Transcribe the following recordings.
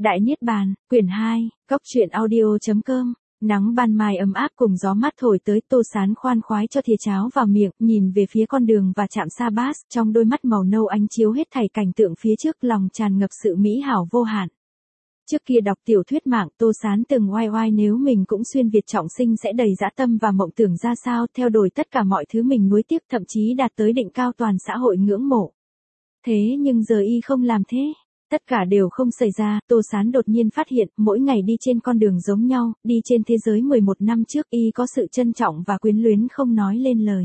Đại Niết Bàn, quyển 2, Cốc truyện audio.com. Nắng ban mai ấm áp cùng gió mát thổi tới, Tô Sán khoan khoái cho thìa cháo vào miệng, nhìn về phía con đường và trạm xa bus, trong đôi mắt màu nâu ánh chiếu hết thảy cảnh tượng phía trước, lòng tràn ngập sự mỹ hảo vô hạn. Trước kia đọc tiểu thuyết mạng, Tô Sán từng oai oai nếu mình cũng xuyên Việt trọng sinh sẽ đầy dã tâm và mộng tưởng ra sao, theo đuổi tất cả mọi thứ mình nuối tiếc, thậm chí đạt tới đỉnh cao toàn xã hội ngưỡng mộ. Thế nhưng giờ y không làm thế. Tất cả đều không xảy ra, Tô Sán đột nhiên phát hiện, mỗi ngày đi trên con đường giống nhau, đi trên thế giới 11 năm trước y có sự trân trọng và quyến luyến không nói lên lời.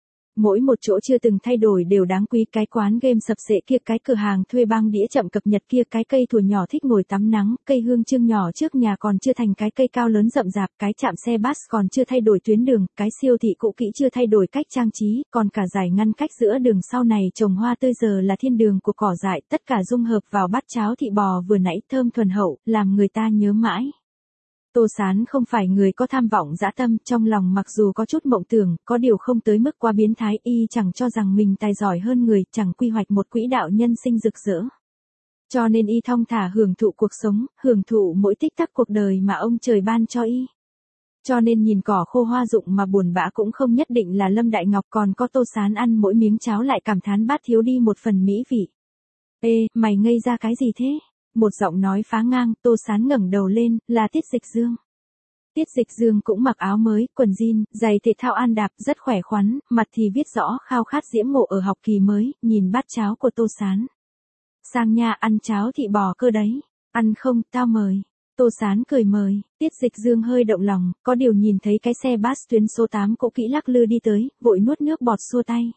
Mỗi một chỗ chưa từng thay đổi đều đáng quý, cái quán game sập sệ kia, cái cửa hàng thuê băng đĩa chậm cập nhật kia, cái cây thủa nhỏ thích ngồi tắm nắng, cây hương chương nhỏ trước nhà còn chưa thành cái cây cao lớn rậm rạp, cái trạm xe bus còn chưa thay đổi tuyến đường, cái siêu thị cũ kỹ chưa thay đổi cách trang trí, còn cả dải ngăn cách giữa đường sau này trồng hoa tươi giờ là thiên đường của cỏ dại, tất cả dung hợp vào bát cháo thịt bò vừa nãy thơm thuần hậu, làm người ta nhớ mãi. Tô Sán không phải người có tham vọng dã tâm, trong lòng mặc dù có chút mộng tưởng, có điều không tới mức quá biến thái, y chẳng cho rằng mình tài giỏi hơn người, chẳng quy hoạch một quỹ đạo nhân sinh rực rỡ. Cho nên y thong thả hưởng thụ cuộc sống, hưởng thụ mỗi tích tắc cuộc đời mà ông trời ban cho y. Cho nên nhìn cỏ khô hoa rụng mà buồn bã cũng không nhất định là Lâm Đại Ngọc, còn có Tô Sán ăn mỗi miếng cháo lại cảm thán bát thiếu đi một phần mỹ vị. Ê, mày ngây ra cái gì thế? Một giọng nói phá ngang, Tô Sán ngẩng đầu lên, là Tiết Dịch Dương. Tiết Dịch Dương cũng mặc áo mới, quần jean, giày thể thao an đạp, rất khỏe khoắn, mặt thì viết rõ khao khát diễm ngộ ở học kỳ mới, nhìn bát cháo của Tô Sán. Sang nha, ăn cháo thịt bò cơ đấy. Ăn không, tao mời. Tô Sán cười mời, Tiết Dịch Dương hơi động lòng, có điều nhìn thấy cái xe bus tuyến số 8 cũ kỹ lắc lư đi tới, vội nuốt nước bọt xua tay.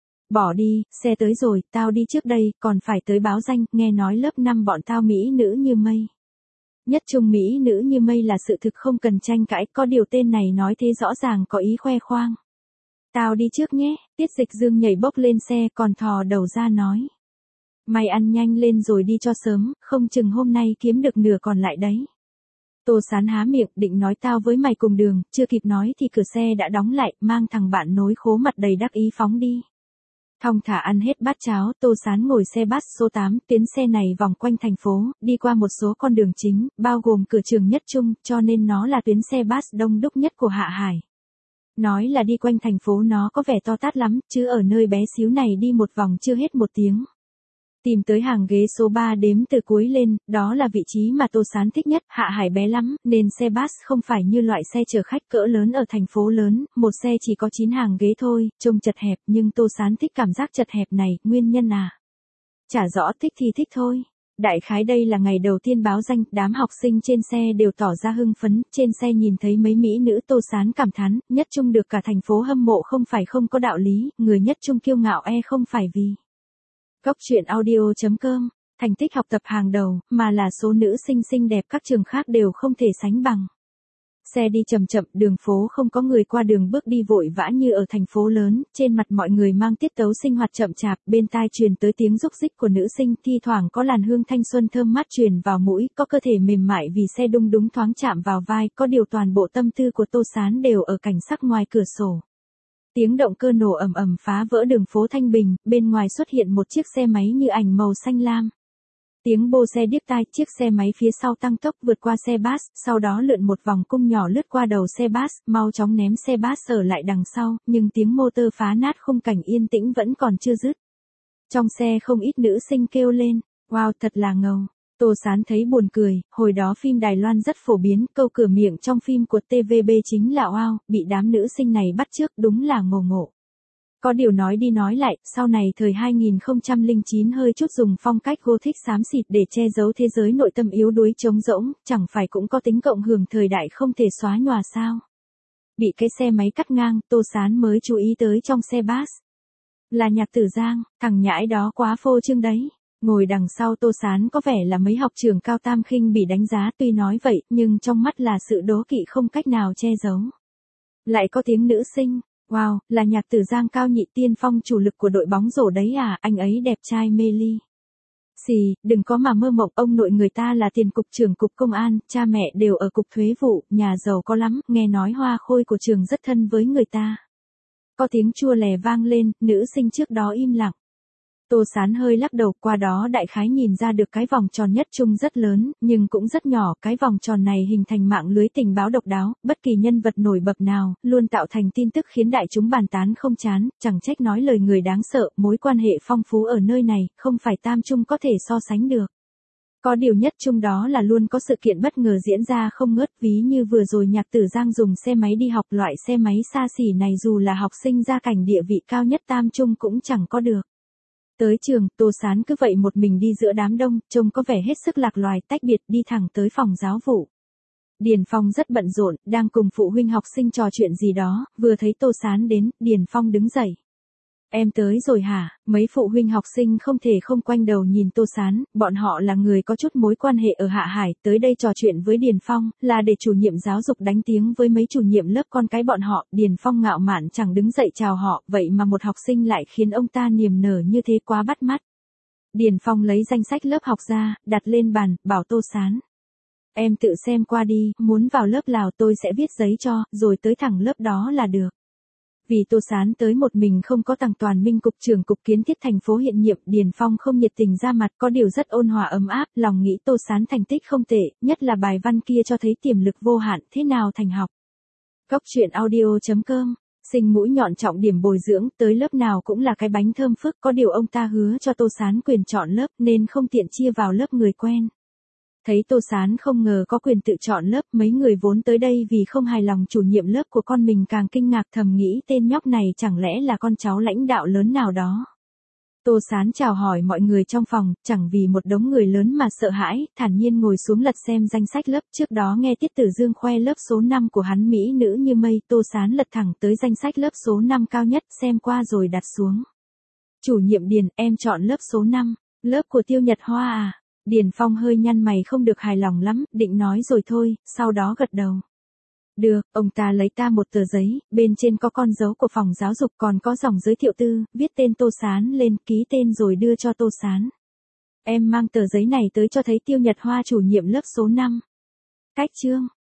Bỏ đi, xe tới rồi, tao đi trước đây, còn phải tới báo danh, nghe nói lớp 5 bọn tao mỹ nữ như mây. Nhất trung mỹ nữ như mây là sự thực không cần tranh cãi, có điều tên này nói thế rõ ràng có ý khoe khoang. Tao đi trước nhé, Tiết Dịch Dương nhảy bốc lên xe còn thò đầu ra nói. Mày ăn nhanh lên rồi đi cho sớm, không chừng hôm nay kiếm được nửa còn lại đấy. Tô Sán há miệng định nói tao với mày cùng đường, chưa kịp nói thì cửa xe đã đóng lại, mang thằng bạn nối khố mặt đầy đắc ý phóng đi. Thong thả ăn hết bát cháo, Tô Sán ngồi xe bus số 8, tuyến xe này vòng quanh thành phố, đi qua một số con đường chính, bao gồm cửa trường Nhất Trung, cho nên nó là tuyến xe bus đông đúc nhất của Hạ Hải. Nói là đi quanh thành phố nó có vẻ to tát lắm, chứ ở nơi bé xíu này đi một vòng chưa hết 1 tiếng. Tìm tới hàng ghế số 3 đếm từ cuối lên, đó là vị trí mà Tô Sán thích nhất, Hạ Hải bé lắm, nên xe bus không phải như loại xe chở khách cỡ lớn ở thành phố lớn, một xe chỉ có 9 hàng ghế thôi, trông chật hẹp, nhưng Tô Sán thích cảm giác chật hẹp này, nguyên nhân à? Chả rõ, thích thì thích thôi. Đại khái đây là ngày đầu tiên báo danh, đám học sinh trên xe đều tỏ ra hưng phấn, trên xe nhìn thấy mấy mỹ nữ Tô Sán cảm thán, Nhất Trung được cả thành phố hâm mộ không phải không có đạo lý, người Nhất Trung kiêu ngạo không phải vì Cốc truyện audio.com, thành tích học tập hàng đầu, mà là số nữ sinh xinh đẹp các trường khác đều không thể sánh bằng. Xe đi chậm chậm, đường phố không có người qua đường bước đi vội vã như ở thành phố lớn, trên mặt mọi người mang tiết tấu sinh hoạt chậm chạp, bên tai truyền tới tiếng rúc rích của nữ sinh, thi thoảng có làn hương thanh xuân thơm mát truyền vào mũi, có cơ thể mềm mại vì xe đung đúng thoáng chạm vào vai, có điều toàn bộ tâm tư của Tô Sán đều ở cảnh sắc ngoài cửa sổ. Tiếng động cơ nổ ầm ầm phá vỡ đường phố Thanh Bình, bên ngoài xuất hiện một chiếc xe máy như ảnh màu xanh lam. Tiếng bô xe điếc tai, chiếc xe máy phía sau tăng tốc vượt qua xe bus, sau đó lượn một vòng cung nhỏ lướt qua đầu xe bus, mau chóng ném xe bus ở lại đằng sau, nhưng tiếng motor phá nát khung cảnh yên tĩnh vẫn còn chưa dứt. Trong xe không ít nữ sinh kêu lên, wow thật là ngầu. Tô Sán thấy buồn cười, hồi đó phim Đài Loan rất phổ biến, câu cửa miệng trong phim của TVB chính là wow, bị đám nữ sinh này bắt chước, đúng là ngộ ngộ. Có điều nói đi nói lại, sau này thời 2009 hơi chút dùng phong cách gothic xám xịt để che giấu thế giới nội tâm yếu đuối trống rỗng, chẳng phải cũng có tính cộng hưởng thời đại không thể xóa nhòa sao. Bị cái xe máy cắt ngang, Tô Sán mới chú ý tới trong xe bus. Là Nhạc Tử Giang, thằng nhãi đó quá phô trương đấy. Ngồi đằng sau Tô Sán có vẻ là mấy học trưởng cao tam khinh bị đánh giá, tuy nói vậy, nhưng trong mắt là sự đố kỵ không cách nào che giấu. Lại có tiếng nữ sinh, wow, là Nhạc Tử Giang cao nhị tiên phong chủ lực của đội bóng rổ đấy à, anh ấy đẹp trai mê ly. Xì, đừng có mà mơ mộng, ông nội người ta là tiền cục trưởng cục công an, cha mẹ đều ở cục thuế vụ, nhà giàu có lắm, nghe nói Hoa Khôi của trường rất thân với người ta. Có tiếng chua lè vang lên, nữ sinh trước đó im lặng. Tô Sán hơi lắc đầu, qua đó đại khái nhìn ra được cái vòng tròn nhất trung rất lớn, nhưng cũng rất nhỏ, cái vòng tròn này hình thành mạng lưới tình báo độc đáo, bất kỳ nhân vật nổi bật nào, luôn tạo thành tin tức khiến đại chúng bàn tán không chán, chẳng trách nói lời người đáng sợ, mối quan hệ phong phú ở nơi này, không phải tam trung có thể so sánh được. Có điều nhất chung đó là luôn có sự kiện bất ngờ diễn ra không ngớt, ví như vừa rồi Nhạc Tử Giang dùng xe máy đi học, loại xe máy xa xỉ này dù là học sinh gia cảnh địa vị cao nhất tam trung cũng chẳng có được. Tới trường, Tô Sán cứ vậy một mình đi giữa đám đông, trông có vẻ hết sức lạc loài, tách biệt đi thẳng tới phòng giáo vụ. Điền Phong rất bận rộn, đang cùng phụ huynh học sinh trò chuyện gì đó, vừa thấy Tô Sán đến, Điền Phong đứng dậy. Em tới rồi hả? Mấy phụ huynh học sinh không thể không quanh đầu nhìn Tô Sán, bọn họ là người có chút mối quan hệ ở Hạ Hải, tới đây trò chuyện với Điền Phong, là để chủ nhiệm giáo dục đánh tiếng với mấy chủ nhiệm lớp con cái bọn họ, Điền Phong ngạo mạn chẳng đứng dậy chào họ, vậy mà một học sinh lại khiến ông ta niềm nở như thế, quá bắt mắt. Điền Phong lấy danh sách lớp học ra, đặt lên bàn, bảo Tô Sán. Em tự xem qua đi, muốn vào lớp nào tôi sẽ viết giấy cho, rồi tới thẳng lớp đó là được. Vì Tô Sán tới một mình không có Tằng Toàn Minh cục trưởng cục kiến thiết thành phố hiện nhiệm, Điền Phong không nhiệt tình ra mặt, có điều rất ôn hòa ấm áp, lòng nghĩ Tô Sán thành tích không tệ, nhất là bài văn kia cho thấy tiềm lực vô hạn, thế nào thành học. Cốc truyện audio.com, sinh mũi nhọn trọng điểm bồi dưỡng, tới lớp nào cũng là cái bánh thơm phức, có điều ông ta hứa cho Tô Sán quyền chọn lớp nên không tiện chia vào lớp người quen. Thấy Tô Sán không ngờ có quyền tự chọn lớp, mấy người vốn tới đây vì không hài lòng chủ nhiệm lớp của con mình càng kinh ngạc, thầm nghĩ tên nhóc này chẳng lẽ là con cháu lãnh đạo lớn nào đó. Tô Sán chào hỏi mọi người trong phòng, chẳng vì một đống người lớn mà sợ hãi, thản nhiên ngồi xuống lật xem danh sách lớp, trước đó nghe Tiết Tử Dương khoe lớp số 5 của hắn mỹ nữ như mây, Tô Sán lật thẳng tới danh sách lớp số 5 cao nhất, xem qua rồi đặt xuống. Chủ nhiệm Điền, em chọn lớp số 5, lớp của Tiêu Nhật Hoa à? Điền Phong hơi nhăn mày không được hài lòng lắm, định nói rồi thôi, sau đó gật đầu. Được, ông ta lấy ta một tờ giấy, bên trên có con dấu của phòng giáo dục, còn có dòng giới thiệu tư, viết tên Tô Sán lên, ký tên rồi đưa cho Tô Sán. Em mang tờ giấy này tới cho thấy Tiêu Nhật Hoa chủ nhiệm lớp số 5. Cách chương.